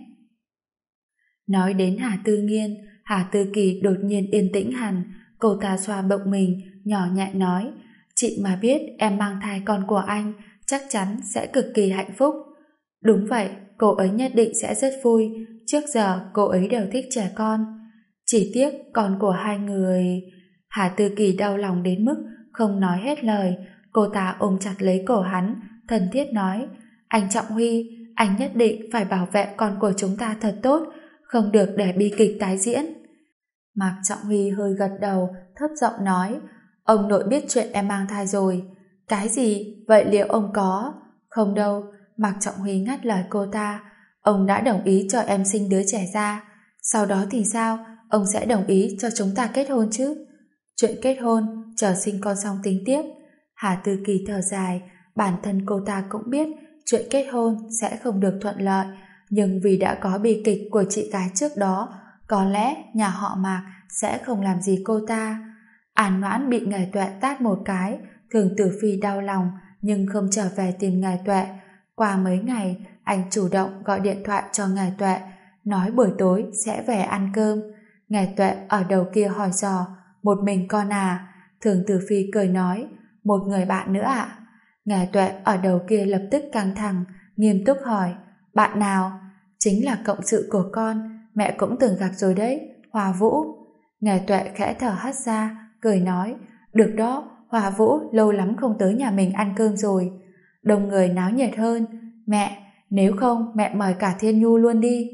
Nói đến Hà Tư Nghiên, Hà Tư Kỳ đột nhiên yên tĩnh hẳn. Cô ta xoa bụng mình, nhỏ nhẹ nói, chị mà biết em mang thai con của anh, chắc chắn sẽ cực kỳ hạnh phúc. Đúng vậy, cô ấy nhất định sẽ rất vui. Trước giờ cô ấy đều thích trẻ con. Chỉ tiếc con của hai người... Hà Tư Kỳ đau lòng đến mức không nói hết lời. Cô ta ôm chặt lấy cổ hắn, thân thiết nói, anh Trọng Huy, anh nhất định phải bảo vệ con của chúng ta thật tốt, không được để bi kịch tái diễn. Mạc Trọng Huy hơi gật đầu, thấp giọng nói, ông nội biết chuyện em mang thai rồi. Cái gì? Vậy liệu ông có? Không đâu. Mạc Trọng Huy ngắt lời cô ta. Ông đã đồng ý cho em sinh đứa trẻ ra. Sau đó thì sao? Ông sẽ đồng ý cho chúng ta kết hôn chứ? Chuyện kết hôn, chờ sinh con xong tính tiếp. Hà Tư Kỳ thở dài, bản thân cô ta cũng biết chuyện kết hôn sẽ không được thuận lợi, nhưng vì đã có bi kịch của chị gái trước đó, có lẽ nhà họ Mạc sẽ không làm gì cô ta. An Noãn bị Ngải Tuệ tát một cái, Thường Tử Phi đau lòng nhưng không trở về tìm Ngải Tuệ. Qua mấy ngày, anh chủ động gọi điện thoại cho Ngải Tuệ, nói buổi tối sẽ về ăn cơm. Ngải Tuệ ở đầu kia hỏi dò, một mình con à? Thường Tử Phi cười nói, một người bạn nữa ạ. Ngải Tuệ ở đầu kia lập tức căng thẳng, nghiêm túc hỏi, bạn nào? Chính là cộng sự của con, mẹ cũng từng gặp rồi đấy, Hòa Vũ. Ngải Tuệ khẽ thở hắt ra, cười nói, được đó, Hòa Vũ lâu lắm không tới nhà mình ăn cơm rồi. Đông người náo nhiệt hơn. Mẹ, nếu không mẹ mời cả Thiên Nhu luôn đi.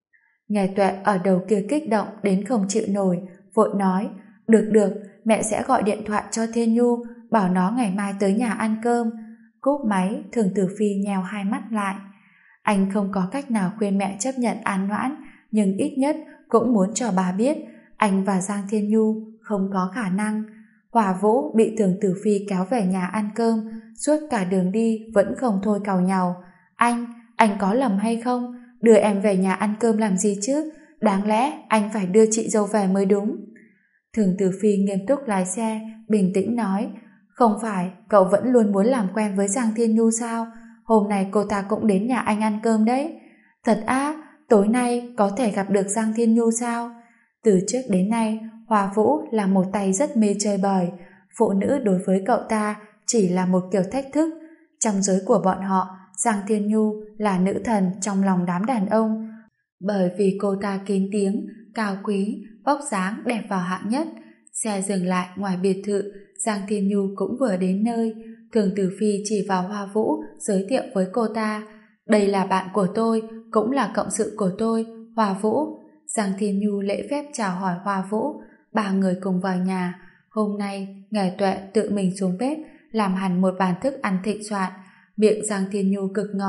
Ngải Tuệ ở đầu kia kích động đến không chịu nổi, vội nói, được, mẹ sẽ gọi điện thoại cho Thiên Nhu, bảo nó ngày mai tới nhà ăn cơm. Cúp máy, Thường Tử Phi nheo hai mắt lại. Anh không có cách nào khuyên mẹ chấp nhận An Noãn, nhưng ít nhất cũng muốn cho bà biết anh và Giang Thiên Nhu không có khả năng. Hòa Vũ bị Thường Tử Phi kéo về nhà ăn cơm, suốt cả đường đi vẫn không thôi càu nhàu. Anh có lầm hay không? Đưa em về nhà ăn cơm làm gì chứ? Đáng lẽ anh phải đưa chị dâu về mới đúng. Thường Tử Phi nghiêm túc lái xe, bình tĩnh nói, không phải cậu vẫn luôn muốn làm quen với Giang Thiên Nhu sao? Hôm nay cô ta cũng đến nhà anh ăn cơm đấy. Thật á, tối nay có thể gặp được Giang Thiên Nhu sao? Từ trước đến nay, Hòa Vũ là một tay rất mê chơi bời. Phụ nữ đối với cậu ta chỉ là một kiểu thách thức. Trong giới của bọn họ, Giang Thiên Nhu là nữ thần trong lòng đám đàn ông. Bởi vì cô ta kín tiếng, cao quý, vóc dáng đẹp vào hạng nhất. Xe dừng lại ngoài biệt thự, Giang Thiên Nhu cũng vừa đến nơi. Thường Tử Phi chỉ vào Hoa Vũ, giới thiệu với cô ta, đây là bạn của tôi, cũng là cộng sự của tôi, Hoa Vũ. Giang Thiên Nhu lễ phép chào hỏi Hoa Vũ, ba người cùng vào nhà. Hôm nay, Ngải Tuệ tự mình xuống bếp, làm hẳn một bàn thức ăn thịnh soạn. Miệng Giang Thiên Nhu cực ngọt,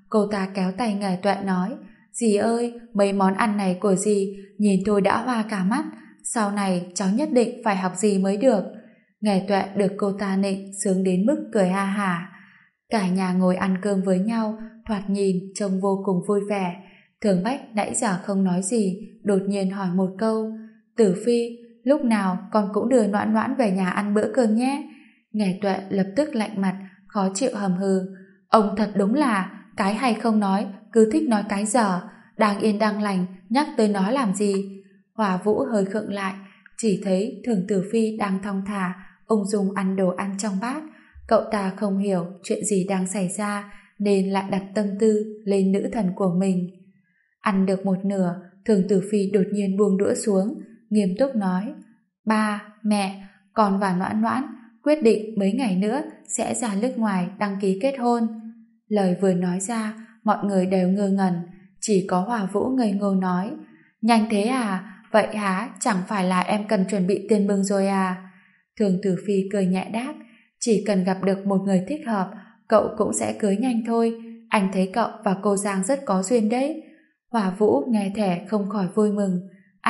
cô ta kéo tay Ngải Tuệ nói, dì ơi, mấy món ăn này của dì nhìn thôi đã hoa cả mắt, sau này cháu nhất định phải học dì mới được. Ngải Tuệ được cô ta nịnh sướng đến mức cười ha hả. Cả nhà ngồi ăn cơm với nhau, thoạt nhìn trông vô cùng vui vẻ. Thường Bách nãy giờ không nói gì, đột nhiên hỏi một câu, Tử Phi, lúc nào con cũng đưa Noãn Noãn về nhà ăn bữa cơm nhé. Ngải Tuệ lập tức lạnh mặt, khó chịu hầm hừ, ông thật đúng là cái hay không nói, cứ thích nói cái dở, đang yên đang lành nhắc tới nó làm gì. Hòa Vũ hơi khựng lại, chỉ thấy Thường Tử Phi đang thong thả ung dung ăn đồ ăn trong bát. Cậu ta không hiểu chuyện gì đang xảy ra nên lại đặt tâm tư lên nữ thần của mình. Ăn được một nửa, Thường Tử Phi đột nhiên buông đũa xuống, nghiêm túc nói, ba, mẹ, con và Noãn Noãn quyết định mấy ngày nữa sẽ ra nước ngoài đăng ký kết hôn. Lời vừa nói ra, mọi người đều ngơ ngẩn, chỉ có Hòa Vũ ngây ngô nói, nhanh thế à, vậy hả, chẳng phải là em cần chuẩn bị tiền mừng rồi à? Thường Tử Phi cười nhẹ đáp, chỉ cần gặp được một người thích hợp, cậu cũng sẽ cưới nhanh thôi, anh thấy cậu và cô Giang rất có duyên đấy. Hòa Vũ nghe thẻ không khỏi vui mừng,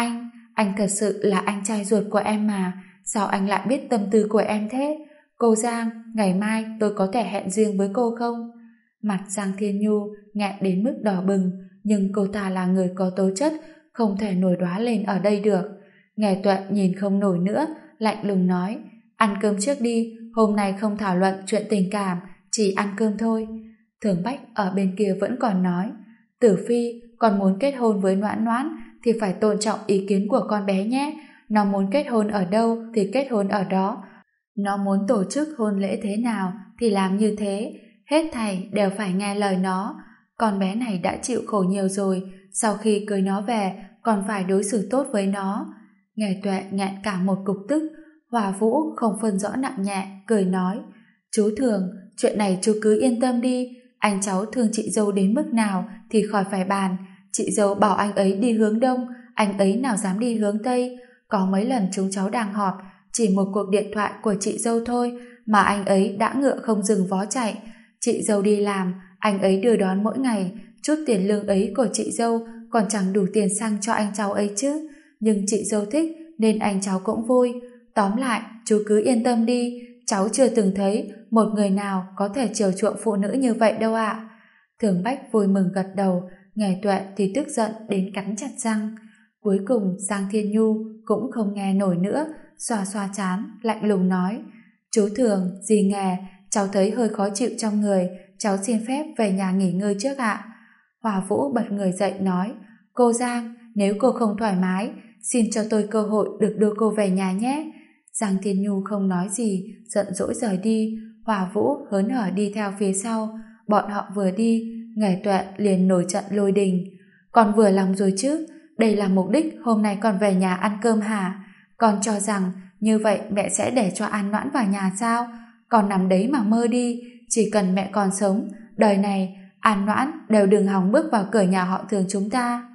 anh thật sự là anh trai ruột của em mà, sao anh lại biết tâm tư của em thế? Cô Giang, ngày mai tôi có thể hẹn riêng với cô không? Mặt Giang Thiên Nhu nghẹn đến mức đỏ bừng, nhưng cô ta là người có tố chất, không thể nổi đoá lên ở đây được. Ngải Tuệ nhìn không nổi nữa, lạnh lùng nói, ăn cơm trước đi, hôm nay không thảo luận chuyện tình cảm, chỉ ăn cơm thôi. Thường Bách ở bên kia vẫn còn nói, Tử Phi, con muốn kết hôn với Noãn Noãn thì phải tôn trọng ý kiến của con bé nhé. Nó muốn kết hôn ở đâu thì kết hôn ở đó. Nó muốn tổ chức hôn lễ thế nào thì làm như thế. Hết thảy đều phải nghe lời nó. Con bé này đã chịu khổ nhiều rồi, sau khi cưới nó về còn phải đối xử tốt với nó. Ngải Tuệ nghẹn cả một cục tức. Hòa Vũ không phân rõ nặng nhẹ, cười nói, chú Thường, chuyện này chú cứ yên tâm đi, anh cháu thương chị dâu đến mức nào thì khỏi phải bàn. Chị dâu bảo anh ấy đi hướng đông, anh ấy nào dám đi hướng tây. Có mấy lần chúng cháu đang họp, chỉ một cuộc điện thoại của chị dâu thôi mà anh ấy đã ngựa không dừng vó chạy. Chị dâu đi làm, anh ấy đưa đón mỗi ngày, chút tiền lương ấy của chị dâu còn chẳng đủ tiền xăng cho anh cháu ấy chứ. Nhưng chị dâu thích nên anh cháu cũng vui. Tóm lại, chú cứ yên tâm đi, cháu chưa từng thấy một người nào có thể chiều chuộng phụ nữ như vậy đâu ạ. Thường Bách vui mừng gật đầu, Ngải Tuệ thì tức giận đến cắn chặt răng. Cuối cùng Giang Thiên Nhu cũng không nghe nổi nữa, xoa xoa trán, lạnh lùng nói, chú Thường, dì nghe, cháu thấy hơi khó chịu trong người, cháu xin phép về nhà nghỉ ngơi trước ạ. Hòa Vũ bật người dậy nói, cô Giang, nếu cô không thoải mái, xin cho tôi cơ hội được đưa cô về nhà nhé. Giang Thiên Nhu không nói gì, giận dỗi rời đi. Hòa Vũ hớn hở đi theo phía sau. Bọn họ vừa đi, Ngải Tuệ liền nổi trận lôi đình. Con vừa lòng rồi chứ, đây là mục đích hôm nay con về nhà ăn cơm hả? Con cho rằng như vậy mẹ sẽ để cho An Noãn vào nhà sao? Con nằm đấy mà mơ đi, chỉ cần mẹ còn sống, đời này An Noãn đều đừng hòng bước vào cửa nhà họ Thường chúng ta.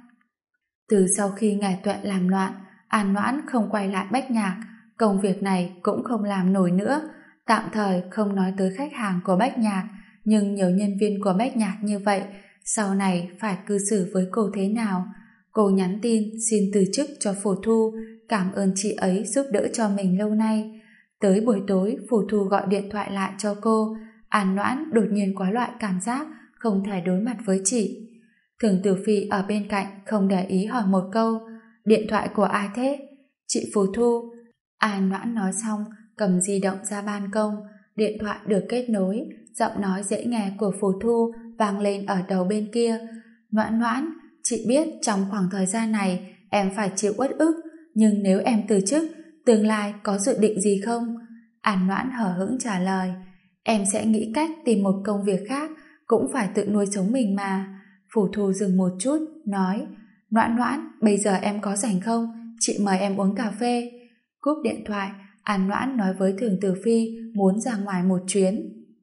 Từ sau khi Ngải Tuệ làm loạn, An Noãn không quay lại Bách Nhạc, công việc này cũng không làm nổi nữa. Tạm thời không nói tới khách hàng của Bách Nhạc, nhưng nhiều nhân viên của Bách Nhạc như vậy, sau này phải cư xử với cô thế nào? Cô nhắn tin xin từ chức cho Phù Thu, cảm ơn chị ấy giúp đỡ cho mình lâu nay. Tới buổi tối, Phù Thu gọi điện thoại lại cho cô. An Noãn đột nhiên có loại cảm giác không thể đối mặt với chị. Thường Tử Phi ở bên cạnh không để ý hỏi một câu, điện thoại của ai thế? Chị Phù Thu. An Noãn nói xong, cầm di động ra ban công, điện thoại được kết nối, giọng nói dễ nghe của Phù Thu vang lên ở đầu bên kia. Noãn Noãn, chị biết trong khoảng thời gian này em phải chịu uất ức, nhưng nếu em từ chức, tương lai có dự định gì không? An Noãn hờ hững trả lời, em sẽ nghĩ cách tìm một công việc khác, cũng phải tự nuôi sống mình mà. Phù Thu dừng một chút, nói, Noãn Noãn, bây giờ em có rảnh không? Chị mời em uống cà phê. Cúp điện thoại, An Noãn nói với Thường Tử Phi muốn ra ngoài một chuyến.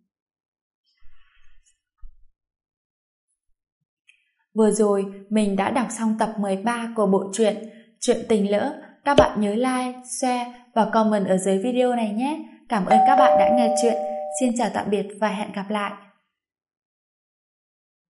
Vừa rồi, mình đã đọc xong tập 13 của bộ truyện Chuyện Tình Lỡ. Các bạn nhớ like, share và comment ở dưới video này nhé. Cảm ơn các bạn đã nghe chuyện. Xin chào tạm biệt và hẹn gặp lại.